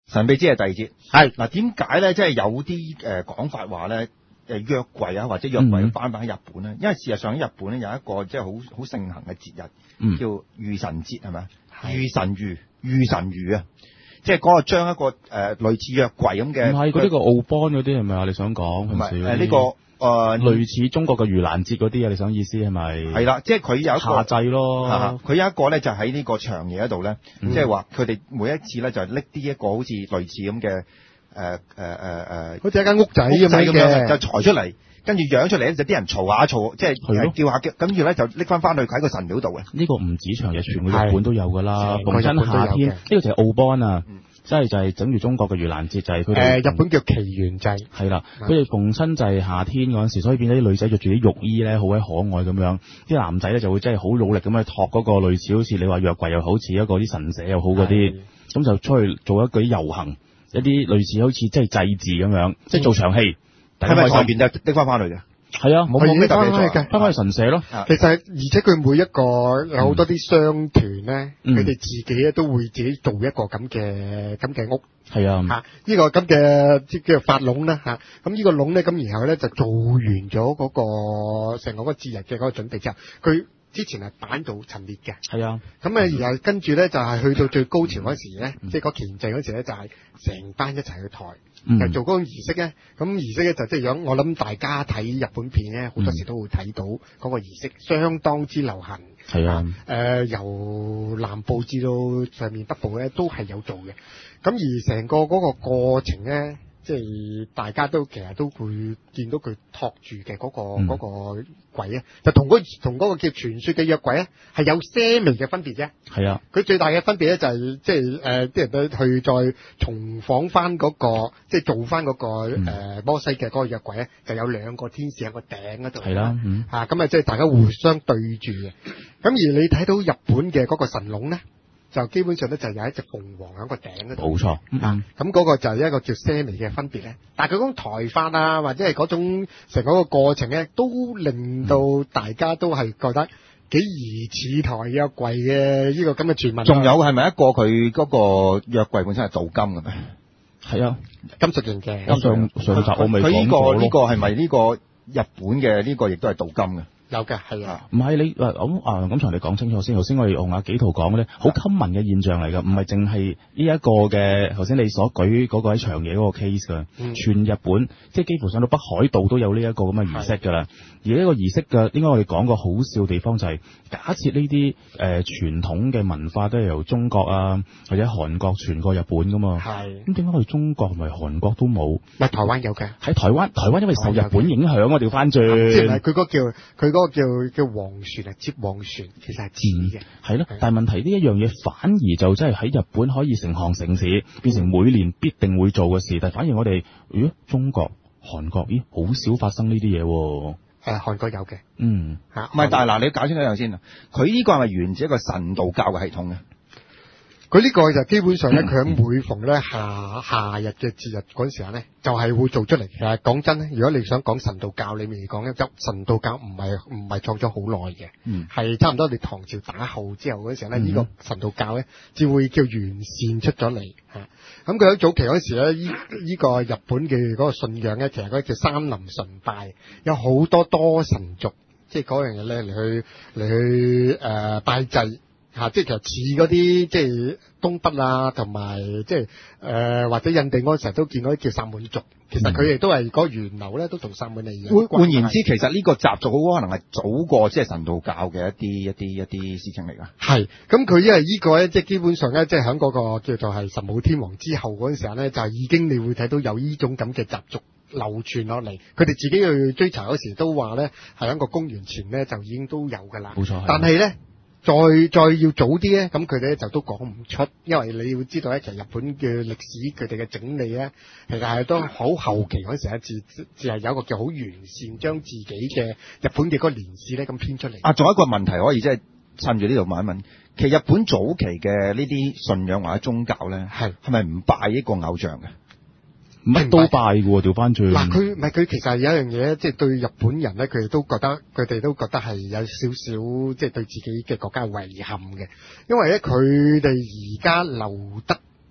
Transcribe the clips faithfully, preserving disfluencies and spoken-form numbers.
神秘之夜第二節係嗱，點解咧？即係有啲誒講法話咧，誒約櫃啊，或者約櫃翻返喺日本咧、嗯，因為事實上喺日本咧有一個即係好好盛行嘅節日， 嗯、 叫御神節係咪？御神魚，御神魚啊！即係嗰個將一個誒、呃、類似約櫃咁嘅， 唔係嗰啲個奧邦嗰啲係咪啊？你想講唔係誒呢個誒、呃、 類似中國嘅盂蘭節嗰啲啊？你想意思係咪？ 係啦，即係佢有一個夏祭咯， 佢有一個咧就喺呢個長野嗰度咧， 嗯、 即係話佢哋每一次咧就拎啲一個好似類似咁嘅誒誒誒誒， 好似一間屋仔咁樣嘅， 就裁出嚟。跟住養出嚟咧，就啲人嘈下嘈，即係叫下叫，跟住咧就拎翻翻去喺個神廟度嘅。 呢個唔止長野，全個日本都有噶啦。逢親夏天，呢、 這個就係奧邦啊，即係就係整住中國嘅盂蘭節，就係佢哋。 誒，日本叫祈元祭。 係啦，佢哋逢親就係夏天嗰陣時，所以變咗啲女仔着住啲浴衣咧，好鬼可愛咁樣。啲男仔咧就會真係好努力咁去托嗰個類似好似你話約櫃又好似一個啲神社又好嗰啲，咁就出去做一個啲遊行，一啲類似好似即係祭祀咁樣，即係做場戲。 係咪上邊就拎翻翻去嘅？ 係啊，冇冇咩特別做，翻返去神社咯。 其實而且佢每一個有好多啲商團咧，佢哋、嗯、自己咧都會自己做一個咁嘅咁嘅屋。 係啊， 嚇、這、呢個咁嘅即叫做發籠啦嚇。咁呢個籠咧，咁然後咧就做完咗嗰個成個嗰個節日嘅嗰個準備之後，佢之前係板到陳列嘅。係啊，咁啊然後跟住咧就係去到最高潮嗰時咧，即係嗰虔祭嗰時咧就係成班一齊去抬。嗯、就做嗰個儀式咧，咁儀式咧就即係樣，我諗大家睇日本片咧，好多時都會睇到嗰個儀式，相當之流行。係啊，誒、呃、由南部至到上面北部咧都係有做嘅。咁而成個嗰個過程咧，即係大家都其實都會見到佢托住嘅嗰個嗰、嗯嗰個櫃咧，就同嗰同嗰個叫傳說嘅約櫃咧係有些微嘅分別啫。係啊，佢最大嘅分別咧就係即係誒啲人都去再重仿翻嗰個，即係做翻嗰個誒摩西嘅嗰個約櫃咧，就有兩個天使喺個頂嗰度。係啦，嚇咁啊，即係大家互相對住嘅。咁而你睇到日本嘅嗰個神龍咧，就基本上咧就有一隻鳳凰喺個頂嗰度。冇錯，嗯，咁嗰個就係一個叫些微嘅分別咧。但係佢嗰種抬法啊，或者係嗰種成個個過程咧，都令到大家都係覺得幾疑似抬約櫃嘅呢個咁嘅傳聞。仲有係咪一個佢嗰個約櫃本身係鍍金嘅咩？係啊，金屬型嘅。上上集我未講過。佢呢個呢個係咪呢個日本嘅呢個亦都係鍍金嘅？有嘅，係啊，唔係你誒咁啊咁，同你講清楚先。頭先我哋用阿紀陶講嘅咧，好 common 嘅現象嚟㗎，唔係淨係呢一個嘅頭先你所舉嗰個喺長野嗰個 case 㗎、嗯，全日本即係幾乎上到北海道都有呢一個咁嘅儀式㗎啦。而呢個儀式嘅，應該我哋講個好笑地方就係、是，假設呢啲誒傳統嘅文化都係由中國啊或者韓國傳過日本㗎嘛。係。咁點解我哋中國同埋韓國都冇？咪台灣有嘅。喺台灣，台灣因為受日本影響，我調翻轉。即係佢嗰個叫佢嗰個叫叫黃船啊，接黃船，其實係似嘅。係咯，但係問題呢一樣嘢反而就真係喺日本可以成行成市，變成每年必定會做嘅事。但係反而我哋，咦？中國、韓國，咦？好少發生呢啲嘢喎。誒，韓國有嘅。嗯。嚇，唔係，但係嗱，你搞清楚一樣先啊。佢呢個係咪源自一個神道教嘅系統嘅？佢呢個就基本上咧，佢喺每逢咧夏夏日嘅節日嗰陣時候咧，就係、是、會做出嚟。其實講真咧，如果你想講神道教裏面嚟講咧，就神道教唔係唔係創咗好耐嘅，係、嗯、差唔多你唐朝打後之後嗰陣時候咧，呢、嗯這個神道教咧，至會叫完善出咗嚟嚇。咁佢喺早期嗰時咧，呢、這、呢個日本嘅嗰個信仰咧，其實嗰個叫山林崇拜，有好多多神族，即係嗰樣嘢咧嚟去嚟去誒、呃、拜祭。嚇！即係其實似嗰啲即係東北啊，同埋即係誒或者印第安成日都見到啲叫薩滿族，其實佢哋都係嗰個源流咧，都同薩滿嚟嘅。換換言之，其實呢個習俗好可能係早過即係神道教嘅一啲一啲一啲事情嚟㗎。係，咁佢因為呢個咧，即係基本上咧，即係喺嗰個叫做係神武天皇之後嗰陣時候咧，就係已經你會睇到有呢種咁嘅習俗流傳落嚟。佢哋自己去追查嗰時都話咧，係喺個公元前咧就已經都有㗎啦。冇錯，但係咧。再再要早啲咧，咁佢哋咧就都講唔出，因為你要知道咧，其實日本嘅歷史佢哋嘅整理咧，其實係都好後期嗰陣時咧，自自係有一個叫好完善，將自己嘅日本嘅嗰個年史咧咁編出嚟。啊，仲有一個問題可以即係趁住呢度問一問，其實日本早期嘅呢啲信仰或者宗教咧，係係咪唔拜一個偶像嘅？乜都拜嘅喎，調翻轉。嗱，佢唔係佢其實有一樣嘢，即係對日本人咧，佢哋都覺得，佢哋都覺得係有少少，即係對自己嘅國家遺憾嘅。因為咧，佢哋而家留得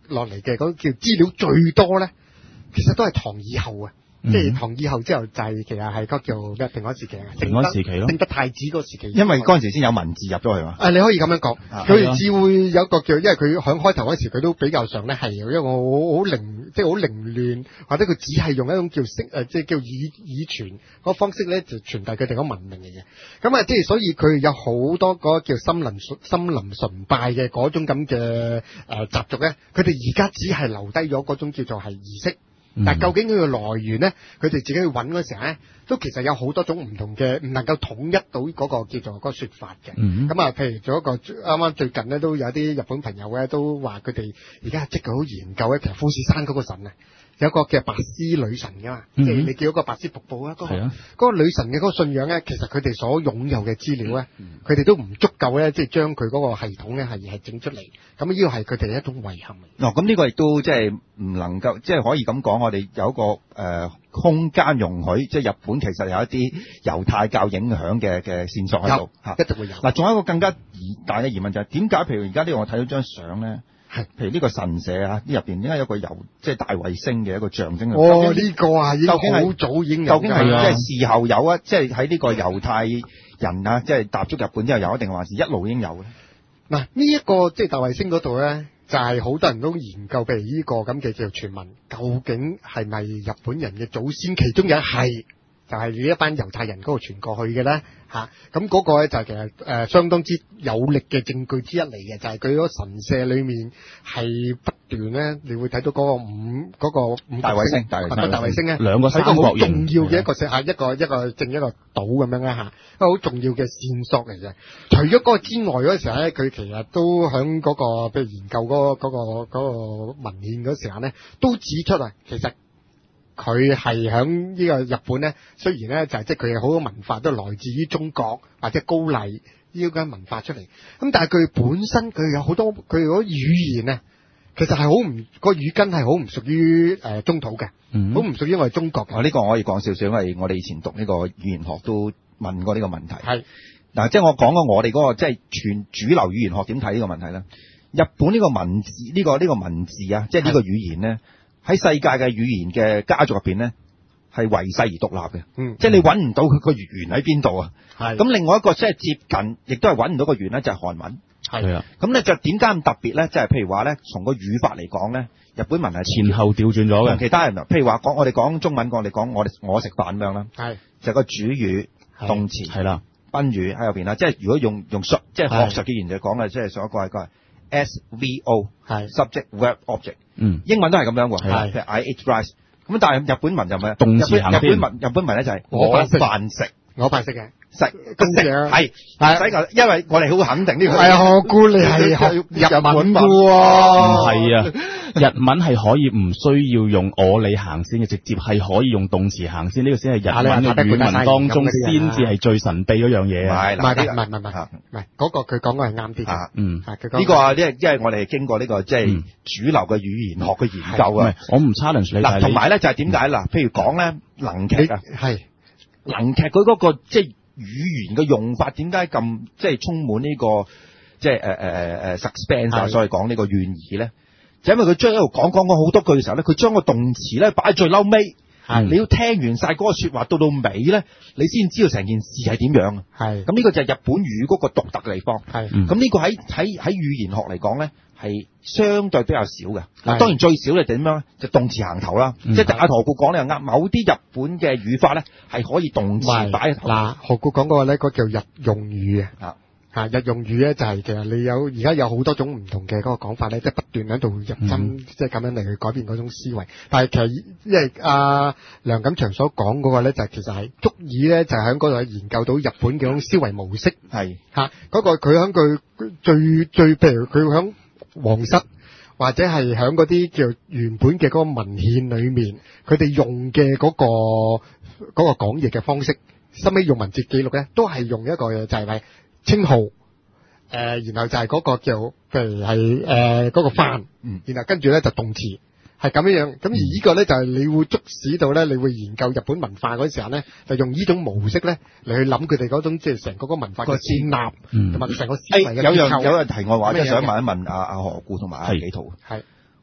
落嚟嘅嗰叫資料最多咧，其實都係唐以後啊。即係唐以後之後就係其實係嗰叫咩平安時期啊， 平安時期咯， 正德太子嗰個時期， 因為嗰陣時先有文字入咗去嘛。 啊，你可以咁樣講，佢只會有一個叫，因為佢響開頭嗰時佢都比較上咧係有一個好好凌，即係好凌亂，或者佢只係用一種叫聲誒，即係叫以以傳嗰方式咧，就傳遞佢哋嗰文明嘅嘢。咁啊，即係所以佢有好多嗰個叫森林森林崇拜嘅嗰種咁嘅誒習俗咧，佢哋而家只係留低咗嗰種叫做係儀式。但究竟佢嘅來源咧，佢哋自己去揾嗰時候咧，都其實有好多種唔同嘅，唔能夠統一到嗰個叫做嗰個説法嘅。咁啊、嗯，譬如做一個啱啱最近咧，都有啲日本朋友咧都話佢哋而家積極好研究咧，其實富士山嗰個神啊，有個叫白絲女神噶嘛，嗯、即係你叫嗰個白絲瀑布啊，嗰、嗰個、個女神嘅嗰個信仰咧，其實佢哋所擁有嘅資料咧，佢哋、嗯、都唔足夠咧，即係將佢嗰個系統咧係係整出嚟。咁呢個係佢哋一種遺憾。 嗱、哦，咁呢個亦都即係唔能夠，即係可以咁講，我哋有一個誒、呃、空間容許，即係日本其實有一啲猶太教影響嘅嘅線索喺度嚇， 一定會有。嗱， 仲有一個更加疑大嘅疑問就係點解？譬如而家呢個我睇到張相咧。係，譬如呢個神社啊，呢入邊點解有個由即係大衛星嘅一個象徵？ 哦，呢個啊，已經好早已經有， 究竟係即係事後有啊？即係喺呢個猶太人啊，即係踏足日本之後有，定還是一路已經有咧？ 嗱，呢一個即係大衛星嗰度咧，就係好多人都研究，譬如呢個咁嘅叫做傳聞，究竟係咪日本人嘅祖先其中有一係？就係呢一班猶太人嗰度傳過去嘅咧嚇，咁嗰個咧就係其實誒、呃、相當之有力嘅證據之一嚟嘅，就係佢嗰神社裏面係不斷咧，你會睇到嗰個五嗰、嗰個五大衛星，大衛星，大衛星咧， 兩個三角形， 係一個好重要嘅一個石嚇，一個一個正一個島咁樣啦嚇，一個好重要嘅線索嚟嘅。除咗嗰個之外嗰時候咧，佢其實都喺嗰、嗰個譬如研究嗰、嗰、嗰、個嗰個嗰個文獻嗰時候咧，都指出啊，其實。佢係喺呢個日本咧，雖然咧就係即係佢嘅好多文化都來自於中國或者高麗呢個文化出嚟，咁但係佢本身佢有好多佢嗰語言啊，其實係好唔個語根係好唔屬於誒、呃、中土嘅，好唔屬於我哋中國嘅。 哦，呢個我可以講少少，因為我哋以前讀呢個語言學都問過呢個問題。係嗱是，即係我講過我哋嗰、那個即係全主流語言學點睇呢個問題咧？日本呢個文字呢、這個呢、這個文字啊，即係呢個語言咧。喺世界嘅語言嘅家族入邊咧，係為世而獨立嘅，嗯，即係你揾唔到佢個源喺邊度啊？係咁，另外一個即係接近，亦都係揾唔到個源咧，就係韓文。係啊，咁咧就點解咁特別咧？即係譬如話咧，從個語法嚟講咧，日本文係前後調轉咗嘅。 其他人譬如話講，我哋講中文，我哋講我哋我食飯咁樣啦，係就個主語、動詞係啦、賓語喺入邊啦。即係如果用用術，即係學術嘅言就講嘅，即係上一個係個 S V O 係 subject verb object。嗯，英文都係咁樣喎，係，譬如 I ate rice，咁但係日本文就唔係，動詞行先。日本文日本文咧就係我飯食，我飯食嘅食咁食係係，因為我哋好肯定呢個。係啊，我估你係學日文嘅喎。 唔係啊，日文係可以唔需要用我你行先嘅，直接係可以用動詞行先，呢個先係日文嘅語文當中先至係最神秘嗰樣嘢啊！ 唔係唔係唔係唔係唔係嗰個佢講嘅係啱啲嘅。嗯， 呢個啊，因為因為我哋經過呢個即係主流嘅語言學嘅研究啊。 我唔 challenge 你。 嗱，同埋咧就係點解嗱？譬如講咧能劇啊，係能劇佢嗰個即係。語言嘅用法點解咁即係充滿呢、這個即係誒誒誒誒 suspense 啊，所以講呢個懸疑咧，就因為佢將一路講講講好多句嘅時候咧，佢將個動詞咧擺喺最嬲尾，係你要聽完晒嗰個説話到到尾咧，你先知道成件事係點樣。係咁呢個就係日本語嗰個獨特嘅地方。係咁呢個喺喺喺語言學嚟講咧，係相對比較少嘅。嗱，當然最少係點樣咧？就動詞行頭啦。嗯、即係阿何故講你又啱，某啲日本嘅語法咧係可以動詞擺喺頭。嗱， 何故講嗰個咧，嗰個叫日用語啊。啊，日用語咧就係、是、其實你有而家有好多種唔同嘅嗰個講法咧，即係不斷喺度入侵，嗯、即係咁樣嚟去改變嗰種思維。但係其實因為阿梁錦祥所講嗰個咧，就係、是、其實係足以咧，就係喺嗰度研究到日本嘅嗰種思維模式。係嚇嗰個佢喺佢最最譬如佢喺皇室或者係喺嗰啲叫原本嘅嗰個文獻裏面，佢哋用嘅嗰、嗰個嗰、嗰個講譯嘅方式，後尾用文字記錄咧，都係用一個就係咪？稱號，誒、呃，然後就係嗰個叫，譬如係誒嗰個翻，嗯，然後跟住咧就動詞，係咁樣樣。咁而呢個咧就係你會促使到咧，你會研究日本文化嗰時候咧，就用呢種模式咧嚟去諗佢哋嗰種即係成個個文化嘅建立，同埋成個思維嘅結構。 有樣有樣題外話，即係想問一問阿阿何故同埋阿紀陶。係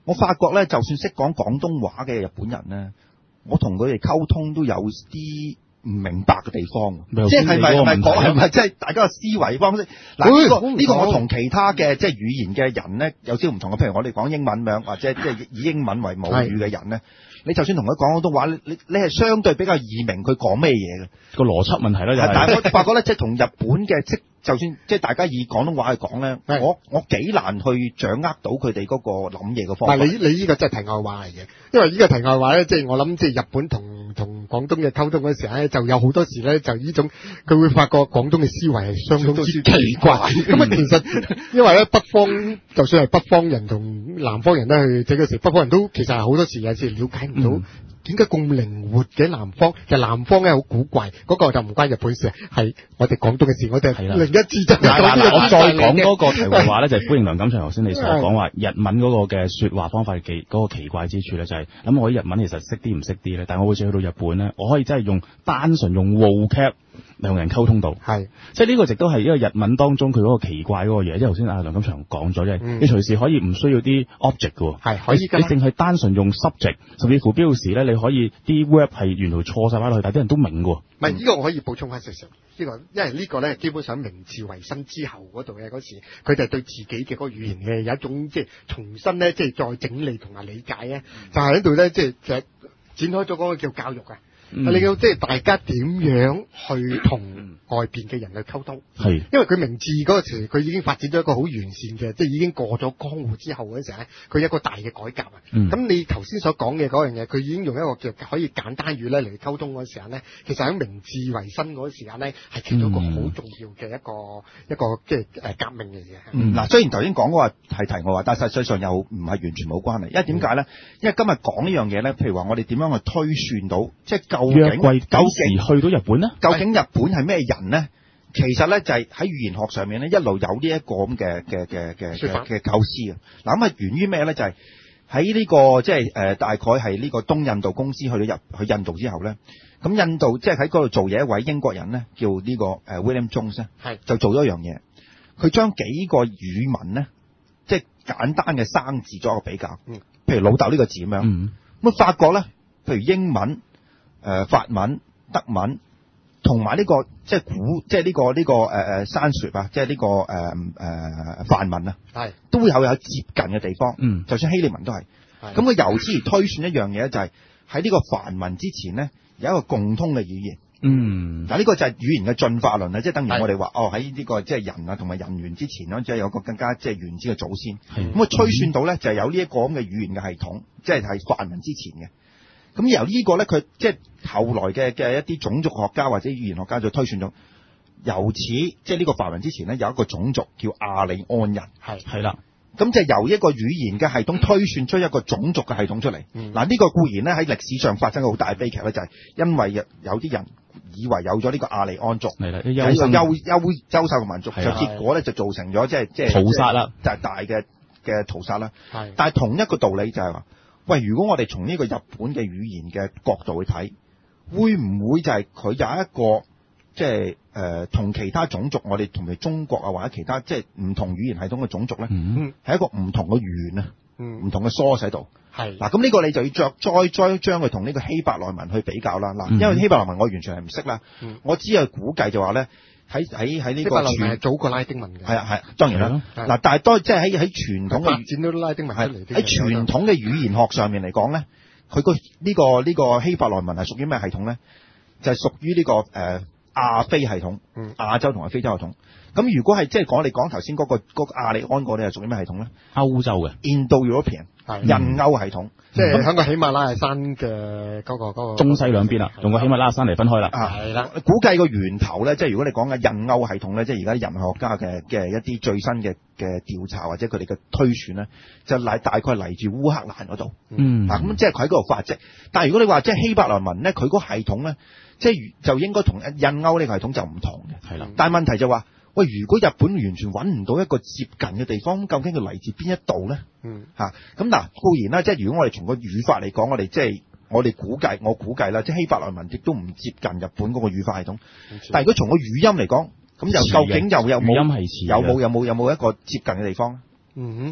我發覺咧，就算識講廣東話嘅日本人咧，我同佢哋溝通都有啲唔明白嘅地方，即係係咪係咪講係咪即係大家嘅思維方式？嗱呢、呢個呢、呢個我同其他嘅即係語言嘅人咧有少唔同嘅，譬如我哋講英文咁樣，或者即係以英文為母語嘅人咧，你就算同佢講廣東話，你你係相對比較易明佢講咩嘢嘅個邏輯問題啦，就係。 但係我發覺咧，即係同日本嘅即就算即係大家以廣東話去講咧，我我幾難去掌握到佢哋嗰個諗嘢嘅方法。 你你呢個真係題外話嚟嘅，因為呢個題外話咧，即係我諗即係日本同同廣東嘅溝通嗰時候咧，就有好多時咧就呢種佢會發覺廣東嘅思維係相當之奇怪。咁啊，其實因為咧北方就算係北方人同南方人咧去整嗰時，北方人都其實係好多時有時了解唔到。嗯點解咁靈活嘅南方？其實南方咧好古怪，嗰、嗰個就唔關日本事，係我哋廣東嘅事。我哋係另一支就係講呢個。 我再講嗰個題外話咧，就係歡迎梁錦祥頭先你所講話日文嗰個嘅説話方法嘅奇嗰個奇怪之處咧，就係咁我啲日文其實識啲唔識啲咧，但係我好似去到日本咧，我可以真係用單純用 vocab 兩人溝通到，係即係呢個亦都係一個日文當中佢嗰個奇怪嗰個嘢。即係頭先阿梁錦祥講咗，即係、嗯、你隨時可以唔需要啲 object 嘅，係可以你淨係單純用 subject，甚至乎標時咧，你可以啲 verb 係原來錯晒翻落去，但係啲人都明嘅。 唔係呢個我可以補充翻少少，呢、這個因為呢個咧基本上明治維新之後嗰度嘅嗰時，佢哋對自己嘅嗰個語言嘅有一種即係重新咧即係再整理同埋理解咧、嗯，就係喺度咧即係其實展開咗嗰個叫教育啊。嗯、你要即係大家點樣去同外邊嘅人去溝通？係，因為佢明治嗰個時，佢已經發展咗一個好完善嘅，即係已經過咗江戶之後嗰時咧，佢一個大嘅改革啊。咁、嗯、你頭先所講嘅嗰樣嘢，佢已經用一個叫可以簡單語咧嚟溝通嗰時間咧，其實喺明治維新嗰時間咧，係其中一個好重要嘅一個、嗯、一個即係誒革命嘅嘢。嗱、 嗯嗯，雖然頭先講嗰個係題外話，但係實際上又唔係完全冇關係。因為點解咧？因為今日講呢樣嘢咧，譬如話我哋點樣去推算到，即係究竟究竟去到日本呢？ 究竟日本係咩人呢？其實咧就係喺語言學上面咧一路有呢一個咁嘅嘅嘅嘅嘅構思嘅。嗱咁啊源於咩咧？就係喺呢個即係誒大概係呢個東印度公司去咗入去印度之後咧，咁印度即係喺嗰度做嘢一位英國人咧，叫呢個誒 William Jones 咧，係就做咗一樣嘢，佢將幾個語文咧，即係簡單嘅生字作一個比較，嗯，譬如老豆呢個字咁樣，嗯，咁啊發覺咧，譬如英文。誒、呃、法文、德文同埋呢個即係古，即係呢、這個呢、這個誒誒山水啊，即係呢、這個誒誒梵文啊，係都會有有接近嘅地方。嗯，就算希臘文都係。咁佢由此而推算一樣嘢，就係喺呢個梵文之前咧有一個共通嘅語言。嗯，嗱呢個就係語言嘅進化論啊，即係等於我哋話哦喺呢、這個即係人啊同埋人猿之前咧，即係有個更加即係原始嘅祖先。咁佢推算到咧就係有呢一個咁嘅語言嘅系統，即係係梵文之前嘅。咁由呢個咧，佢即係後來嘅嘅一啲種族學家或者語言學家就推算咗，由此即係呢個梵文之前咧有一個種族叫亞利安人，係係啦。咁就由一個語言嘅系統推算出一個種族嘅系統出嚟。嗱、嗯、呢、這個固然咧喺歷史上發生咗好大嘅悲劇咧，就係、是、因為有有啲人以為有咗呢個亞利安族係啦，優優優優秀嘅民族，就結果咧就造成咗即係即係屠殺啦，就係大嘅嘅屠殺啦。係，但係同一個道理就係話。喂，如果我哋從呢個日本嘅語言嘅角度去睇，會唔會就係佢有一個即係誒同其他種族，我哋同埋中國啊或者其他即係唔同語言系統嘅種族咧，係、嗯、一個唔同嘅語言啊，唔、嗯、同嘅 source 喺度。係嗱，咁呢個你就要再再再將佢同呢個希伯來文去比較啦。嗱、嗯，因為希伯來文我完全係唔識啦，我只係估計就話咧。喺喺喺呢個傳早過拉丁文嘅，係啊係，當然啦。嗱，但係當即係喺喺傳統嘅發展到拉丁文出嚟，喺傳統嘅語言學上面嚟講咧，佢、個呢個呢個希伯來文係屬於咩系統咧？就係屬於呢個誒亞非系統，亞洲同埋非洲系統。咁如果係即係講你講頭先嗰個嗰個亞利安嗰啲係屬於咩系統咧？歐洲嘅 Indo-European 印歐系統。即係喺個喜馬拉雅山嘅嗰個嗰個中西兩邊啦，用個喜馬拉雅山嚟分開啦。 啊，係啦。估計個源頭咧，即係如果你講嘅印歐系統咧，即係而家人類學家嘅嘅一啲最新嘅嘅調查或者佢哋嘅推算咧，就嚟大概嚟自烏克蘭嗰度。嗯。嗱，咁即係佢喺嗰度發跡。但係如果你話即係希伯來文咧，佢嗰個系統咧，即係就應該同印歐呢個系統就唔同嘅。係啦。但係問題就話。喂，如果日本完全揾唔到一個接近嘅地方，究竟佢嚟自邊一度咧？嗯，嚇咁嗱，固然啦，即係如果我哋從個語法嚟講，我哋即係我哋估計，我估計啦，即係希伯來文亦都唔接近日本嗰個語法系統。但係如果從個語音嚟講，咁又究竟又有冇有冇有冇有冇一個接近嘅地方咧？嗯哼。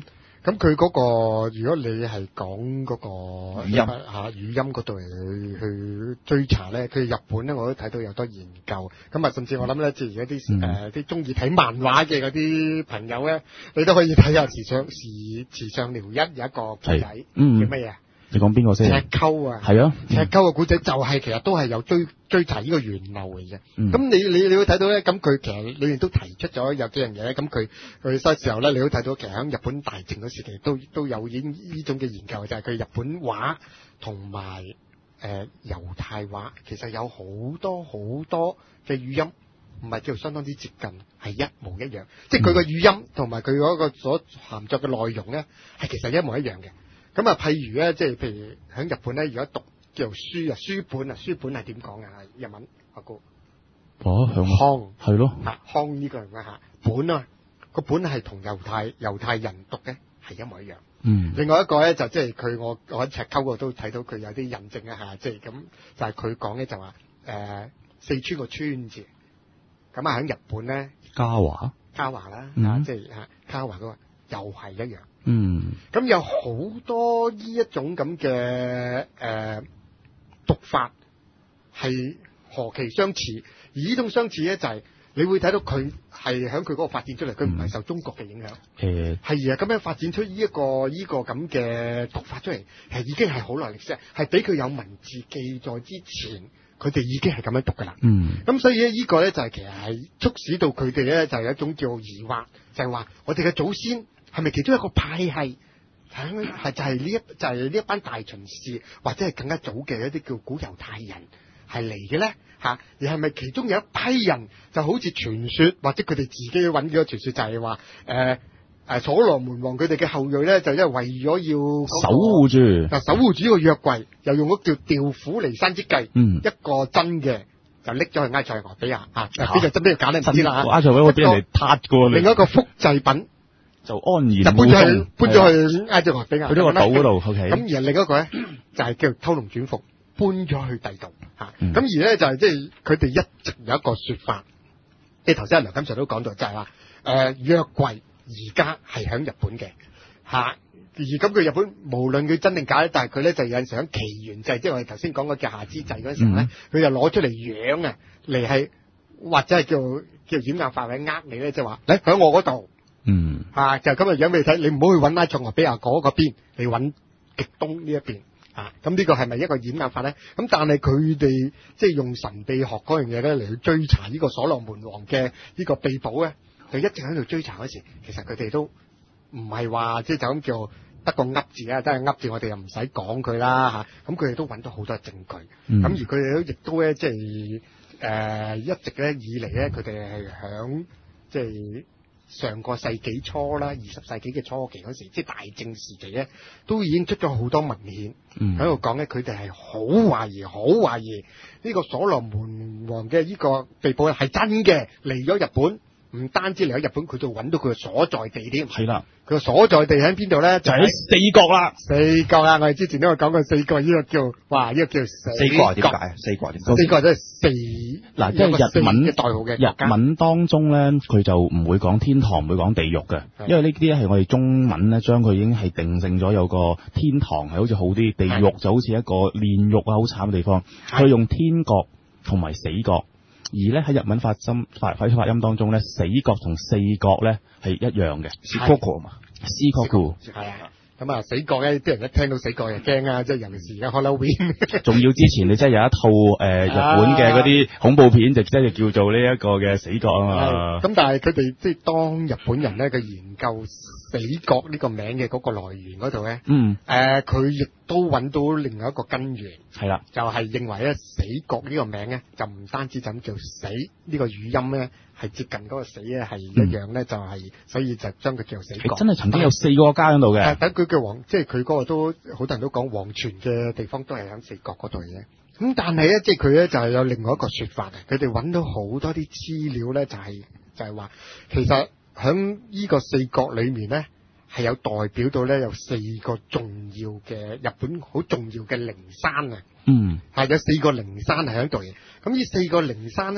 咁佢嗰個，如果你係講嗰個語音嚇、啊、語音嗰度嚟去去追查咧，佢日本咧我都睇到有多研究。咁啊，甚至我諗咧，即係而家啲誒啲中意睇漫畫嘅嗰啲朋友咧，你都可以睇下時尚時時尚聊一有一個故仔， 嗯、 叫乜嘢？ 你講邊個先？ 赤溝啊， 係啊， 赤溝嘅古仔就係其實都係有追追查呢個源流嚟嘅。咁、 嗯、 你你你會睇到咧，咁佢其實裏面都提出咗有幾樣嘢咧。咁佢佢嗰時候咧，你會睇到其實喺日本大正嗰時期都都有呢呢種嘅研究，就係、是、佢日本話同埋誒猶太話其實有好多好多嘅語音唔係叫相當之接近，係一模一樣。即係佢個語音同埋佢嗰個所涵載嘅內容咧，係其實一模一樣嘅。咁啊，譬如咧，即係譬如喺日本咧，如果讀叫做書啊，書本啊，書本係點講啊？日文阿哥， 哦，向康係咯， 啊康呢個人啊嚇本啊，個本係同猶太猶太人讀嘅係一模一樣。 嗯。另外一個咧就即係佢我我喺赤溝嗰度都睇到佢有啲印證啊嚇，即係咁就係佢講咧就話誒、呃、四川個川字，咁啊喺日本咧嘉華嘉華啦、 嗯、 啊即係嚇嘉華嗰個又係一樣。 嗯， 咁有好多呢一種咁嘅誒讀法係何其相似，而呢種相似咧就係、是、你會睇到佢係喺佢嗰個發展出嚟，佢唔係受中國嘅影響， 誒係啊咁樣發展出呢、這、一個呢、這個咁嘅讀法出嚟，其實已經係好耐歷史，係俾佢有文字記載之前，佢哋已經係咁樣讀噶啦。 嗯， 咁所以咧呢個咧就係、是、其實係促使到佢哋咧就係、是、一種叫疑惑，就係、是、話我哋嘅祖先。係咪其中一個派系？係就係呢一就係、是、呢一班大秦氏，或者係更加早嘅一啲叫古猶太人係嚟嘅咧嚇？而係咪其中有一批人就好似傳說，或者佢哋自己揾嘅傳說就係話誒誒所羅門王佢哋嘅後裔咧，就因為為咗要、那個、 守護住嗱守護住呢個約櫃，又用嗰叫調虎離山之計， 嗯、 一個真嘅就拎咗去埃塞俄比亞啊！邊個真邊個假咧唔知啦嚇。 埃塞俄比亞會俾人哋撻過， 另一個複製品。 就安然就搬咗去搬咗去埃塞俄比亞， 去咗個島嗰度。O K。 咁而另一個咧就係、是、叫偷龍轉鳳，搬咗去第度嚇。咁、嗯、而咧就係即係佢哋一直有一個説法，即係頭先阿梁錦祥都講到，就係話誒約櫃而家係喺日本嘅嚇、啊，而咁佢日本無論佢真定假咧，但係佢咧就有陣時喺祈願祭，即係我哋頭先講嗰隻夏之祭嗰陣時候咧，佢、嗯、就攞出嚟養啊，嚟係或者係叫叫掩眼法或者呃你咧，即係話嚟喺我嗰度。 嗯， 啊，就今日樣俾你睇，你唔好去揾埃塞俄比亞嗰個邊，你揾極東呢一邊，啊，咁呢個係咪一個掩眼法咧？咁但係佢哋即係用神秘學嗰樣嘢咧嚟去追查呢個所羅門王嘅呢個秘寶咧，就一直喺度追查嗰時，其實佢哋都唔係話即係就咁叫得個噏字啊，真係噏字，我哋又唔使講佢啦嚇，咁佢哋都揾到好多證據，咁、嗯、而佢哋都亦都咧即係誒一直咧以嚟咧，佢哋係響即係。上個世紀初啦，二十世紀嘅初期嗰時，即係大正時期咧，都已經出咗好多文獻喺度講咧，佢哋係好懷疑、好懷疑呢個所羅門王嘅呢個地步係真嘅，嚟咗日本，唔單止嚟咗日本，佢就揾到佢嘅所在地添。係啦，佢嘅所在地喺邊度咧？就喺、是、 四國啦， 四國啦！我哋之前都有講過四國，呢、這個叫哇，呢、這個叫四,四國點解啊？四國點解？四國即係四嗱，即係日文嘅代號嘅日文當中咧，佢就唔會講天堂，唔會講地獄嘅，因為呢啲係我哋中文咧，將佢已經係定性咗有個天堂係好似好啲，地獄就好似一個煉獄啊，好慘嘅地方。佢用天國同埋死國。而咧喺日文發音發發發音當中咧，死國同四國咧係一樣嘅。四國嘛，四國係啊。咁啊，死國咧，啲人一聽到死國就驚啊！即係尤其是而家 Halloween。仲要之前你真係有一套誒、呃、日本嘅嗰啲恐怖片，就真係叫做呢一個嘅死國啊嘛。咁但係佢哋即係當日本人咧，佢研究死國呢個名嘅嗰個來源嗰度咧，嗯，誒佢亦都揾到另外一個根源，係啦，就係、是、認為咧死國呢個名咧就唔單止就咁叫死，呢、這個語音咧係接近嗰個死咧係一樣咧、嗯，就係、是、所以就將佢叫做死國。真係曾經有四個家喺度嘅。等佢嘅王，即係佢嗰個都好多人都講黃泉嘅地方都係喺四國嗰度嘅。咁但係咧，即係佢咧就係、是、有另外一個說法嘅，佢哋揾到好多啲資料咧，就係、是、就係、是、話其實。喺呢個四國裏面咧，係有代表到咧有四個重要嘅日本好重要嘅靈山啊。嗯，係有四個靈山係喺度嘅。咁呢四個靈山咧，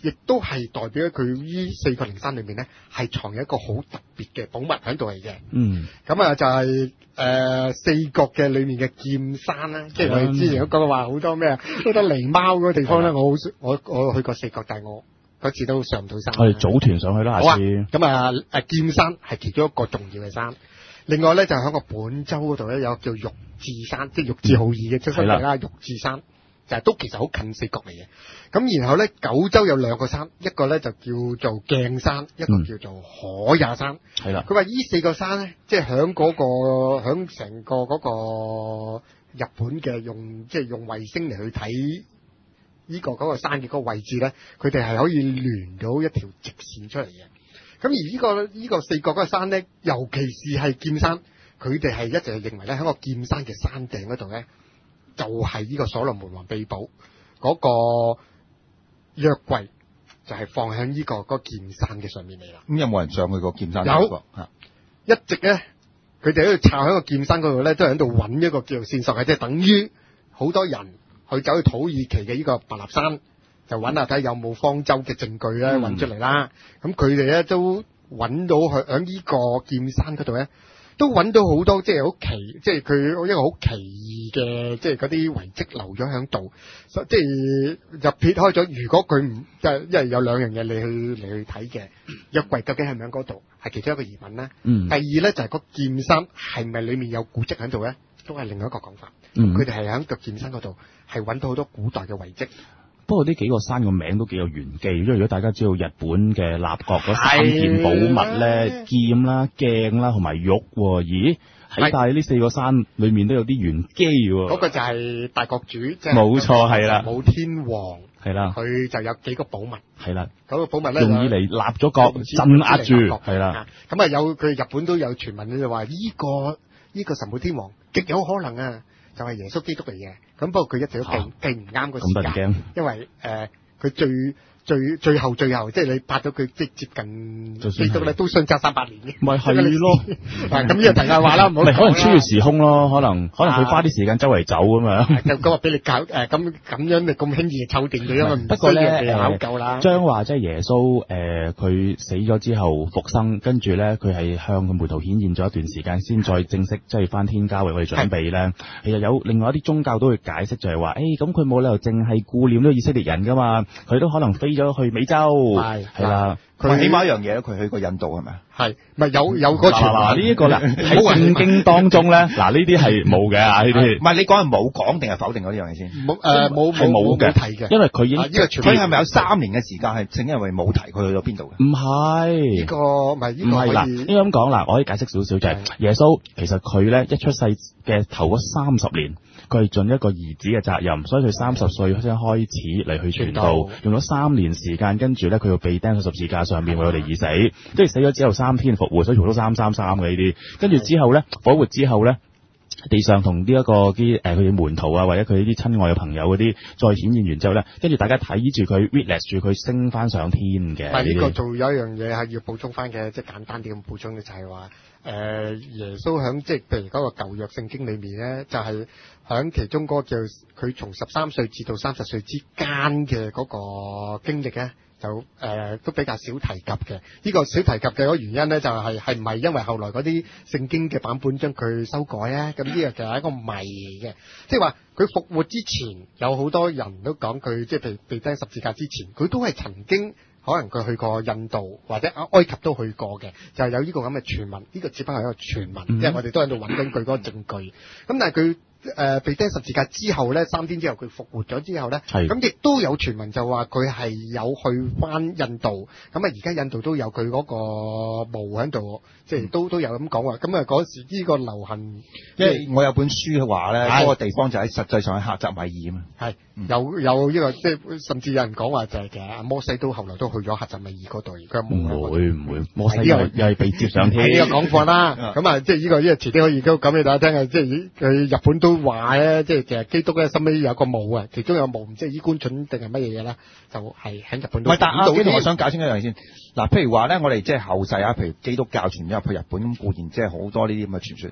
亦都係代表佢呢四個靈山裏面咧，係藏有一個好特別嘅寶物喺度嚟嘅。 嗯， 咁啊就係、是、誒、呃、四國嘅裏面嘅劍山啦，即係我哋之前都講過話好多咩啊，好多狸貓嗰個地方咧，我好我我去過四國，但係我嗰次都上唔到山。 我哋組團上去啦，下次。 咁啊誒劍山係其中一個重要嘅山。另外咧就喺個本州嗰度咧有個叫玉智山，即係玉智好易嘅出身地啦，玉智山就係都其實好近四國嚟嘅。咁然後咧九州有兩個山，一個咧就叫做鏡山，一個叫做可也山。係啦，佢話依四個山咧，即係喺嗰個喺成個嗰個日本嘅用即係用衛星嚟去睇呢個嗰個山嘅嗰個位置咧，佢哋係可以聯到一條直線出嚟嘅。咁而呢個呢個四國嗰個山咧，尤其是係劍山，佢哋係一直係認為咧，喺個劍山嘅山頂嗰度咧，就係呢個所羅門王秘寶嗰個約櫃，就係放喺呢個嗰個劍山嘅上面嚟啦。 咁有冇人上去過劍山？ 有，一直咧，佢哋喺度抄喺個劍山嗰度咧，都係喺度揾一個叫做線索嘅，即係等於好多人去走去土耳其嘅呢個白立山。就揾下睇有冇方舟嘅證據咧，揾出嚟啦。咁佢哋咧都揾到佢喺呢個劍山嗰度咧，都揾到好多即係好奇，即係佢一個好奇異嘅，即係嗰啲遺跡留咗喺度。即係就撇開咗，如果佢唔即係因為有兩樣嘢你去嚟去睇嘅，約櫃究竟係咪喺嗰度，係其中一個疑問啦。嗯。第二咧就係、是、個劍山係咪裡面有古蹟喺度咧，都係另外一個講法。嗯。佢哋係喺個劍山嗰度係揾到好多古代嘅遺跡。 不過呢幾個山個名都幾有玄機，因為如果大家知道日本嘅立國嗰三件寶物咧，劍啦、鏡啦同埋玉，咦喺但係呢四個山裏面都有啲玄機喎。 嗰個就係大國主，即係冇錯係啦， 武天皇係啦， 佢就有幾個寶物係啦， 嗰個寶物咧用以嚟立咗國，鎮壓住係啦。 咁啊有佢日本都有傳聞就話呢個呢個神武天皇極有可能啊。就係耶穌基督嚟嘅，咁不過佢一直都記記唔啱個時間，因為誒佢、呃、最最最後最後，即係你拍到佢即係接近基督咧，都相差三百年嘅。 咪係咯， 嗱咁呢個題外話啦，唔好。 可能超越時空咯，可能可能佢花啲時間周圍走咁樣。 就咁話俾你搞誒，咁咁樣你咁輕易就湊定佢，因為唔需要你考究啦。 將話即係耶穌誒，佢、呃、死咗之後復生，跟住咧佢係向個門徒顯現咗一段時間，先再正式即係翻天家為我哋準備咧。其實有另外一啲宗教都會解釋，就係話誒，咁佢冇理由淨係顧念呢個以色列人噶嘛，佢都可能飛咗去美洲，係係啦。 佢起碼一樣嘢，佢去過印度係咪啊？ 係，咪有有個傳嗱呢一個啦，喺聖經當中咧，嗱呢啲係冇嘅啊，呢啲。唔係你講係冇講定係否定嗰啲樣嘢先？ 冇誒，冇係冇嘅， 提嘅。 因為佢已經呢個佢係咪有三年嘅時間係正因為冇提佢去到邊度嘅？ 唔係呢個唔係呢個唔係啦，應該咁講啦，我可以解釋少少就係耶穌其實佢咧一出世嘅頭嗰三十年。佢係盡一個兒子嘅責任，所以佢三十歲先開始嚟去傳道，用咗三年時間，跟住咧佢要被釘喺十字架上面為我哋而死，即係死咗之後三天復活，所以做咗三三三嘅呢啲。跟住之後咧復活之後咧，地上同呢一個啲誒佢哋門徒啊，或者佢啲親愛嘅朋友嗰啲再顯現完之後咧，跟住大家睇住佢 witness 住佢升翻上天嘅。 但係呢個做有一樣嘢係要補充翻嘅，即係簡單啲咁補充嘅就係話。誒、呃、耶穌響即係譬如嗰個舊約聖經裏面咧，就係、是、響其中嗰個叫佢從十三歲至到三十歲之間嘅嗰個經歷咧，就誒、呃、都比較少提及嘅。呢、這個少提及嘅個原因咧，就係係唔係因為後來嗰啲聖經嘅版本將佢修改咧？咁呢個就係一個謎嘅，即係話佢復活之前有好多人都講佢即係被被釘十字架之前，佢都係曾經。可能佢去過印度或者埃及都去過嘅，就係、是、有呢個咁嘅傳聞。呢、這個只不過係一個傳聞，即、嗯、係我哋都喺度揾緊佢嗰個證據。咁但係佢誒被釘十字架之後咧，三天之後佢復活咗之後咧，咁亦都有傳聞就話佢係有去翻印度。咁啊，而家印度都有佢嗰個墓喺度，即係都都有咁講話。咁啊嗰時呢個流行， 因為我有本書話咧，嗰、那個地方就喺實際上喺喀什米爾啊嘛。 係、嗯、有有呢、這個即係甚至有人講話就係其實阿摩西都後來都去咗喀什米爾嗰度，佢唔會唔會摩西又又係被接上天。 係呢個講法啦。咁啊，即係呢個呢個遲啲可以都講俾大家聽啊。即係佢日本都話咧，即係其實基督咧，後尾有個墓啊，其中有墓唔知係衣冠冢定係乜嘢嘢啦，就係、是、喺日本都。 唔係，但阿基同我想解釋一樣嘢先。嗱，譬如話咧，我哋即係後世啊，譬如基督教傳咗入去日本咁，固然即係好多呢啲咁嘅傳說。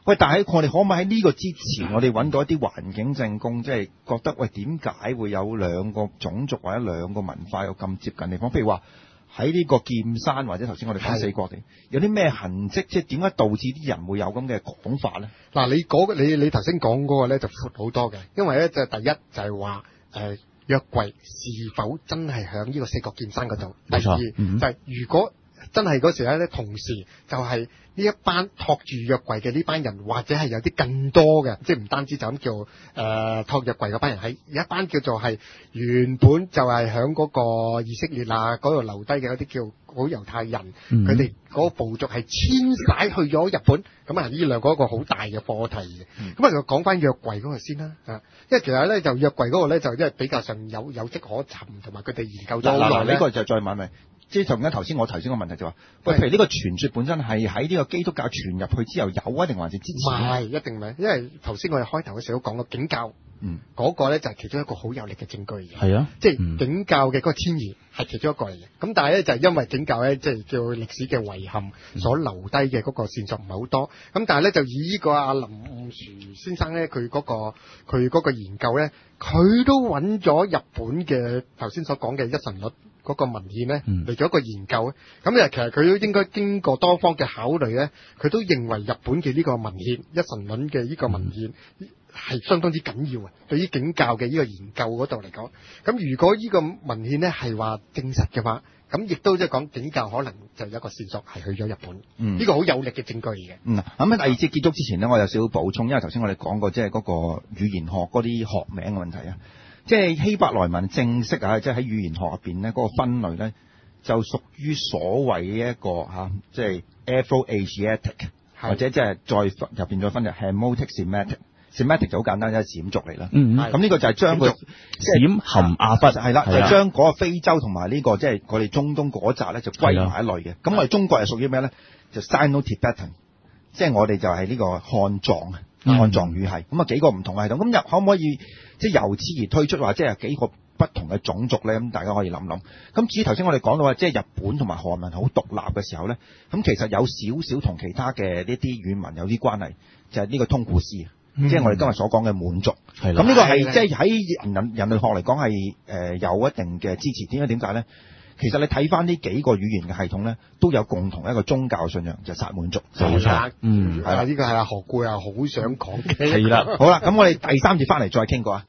喂，但係我哋可唔可以喺呢個之前，我哋揾到一啲環境證供，即係覺得喂點解會有兩個種族或者兩個文化有咁接近地方？譬如話喺呢個劍山或者頭先我哋講四國地，有啲咩痕跡？即係點解導致啲人會有咁嘅講法咧？ 嗱，你嗰你你頭先講嗰個咧就闊好多嘅，因為咧就第一就係話誒約櫃是否真係喺呢個四國劍山嗰度？第二、嗯、就係、是、如果真係嗰時咧，同時就係呢一班托住約櫃嘅呢班人，或者係有啲更多嘅，即係唔單止就咁叫誒、呃、托約櫃嗰班人，係有一班叫做係原本就係響嗰個以色列啊嗰度留低嘅嗰啲叫好猶太人，佢哋嗰個部族係遷徙去咗日本，咁啊呢兩個一個好大嘅課題嘅。咁啊就講翻約櫃嗰個先啦，啊，因為其實咧就約櫃嗰個咧就因為比較上有有跡可尋，同埋佢哋研究咗好耐咧。 呢個就再問咪。即係同緊頭先我頭先個問題就話，喂，譬如呢個傳說本身係喺呢個基督教傳入去之後有啊，定還是之前？ 唔係，一定唔係，因為頭先我哋開頭嘅時候都講過景教，嗯，嗰、嗰個咧就係其中一個好有力嘅證據嘅。係啊，即係景教嘅嗰個遷移係其中一個嚟嘅。咁但係咧就係因為景教咧即係叫歷史嘅遺憾所留低嘅嗰個線索唔係好多。咁但係咧就以呢個阿林悟殊先生咧佢嗰個佢嗰個研究咧，佢都揾咗日本嘅頭先所講嘅一神論嗰個文獻咧嚟做一個研究咧，咁誒其實佢都應該經過多方嘅考慮咧，佢都認為日本嘅呢個文獻一神論嘅呢個文獻係相當之緊要啊，對於景教嘅呢個研究嗰度嚟講，咁如果呢個文獻咧係話證實嘅話，咁亦都即係講景教可能就有一個線索係去咗日本，嗯，呢、這個好有力嘅證據嚟嘅。嗯， 咁喺第二節結束之前咧，我有少少補充，因為頭先我哋講過即係嗰個語言學嗰啲學名嘅問題啊。即係希伯來文正式啊，即係喺語言學入邊咧，嗰個分類咧就屬於所謂嘅一個嚇，即係 Afro-Asiatic， 或者即係再入邊再分就 Hamotic Semitic。Semitic 就好簡單，一係閃族嚟啦。嗯，咁呢個就係將佢閃含亞弗係啦，就係將嗰個非洲同埋呢個即係我哋中東嗰紮咧就歸埋一類嘅。咁我哋中國係屬於咩咧？就 Sino-Tibetan， 即係我哋就係呢個漢藏啊。漢藏語系咁啊，幾個唔同嘅系統，咁入可唔可以即係由此而推出話，即係幾個不同嘅種族咧？咁大家可以諗諗。咁至於頭先我哋講到話，即係日本同埋韓文好獨立嘅時候咧，咁其實有少少同其他嘅呢啲語文有啲關係，就係、是、呢個通古斯，嗯、即係我哋今日所講嘅滿族。係啦，咁呢個係即係喺人人類學嚟講係誒有一定嘅支持。點解點解咧？其實你睇翻呢幾個語言嘅系統咧，都有共同一個宗教信仰，就係、薩滿族。冇錯，嗯，係啦，呢個係阿何故又好想講嘅。係啦，好啦，咁我哋第三節翻嚟再傾過啊。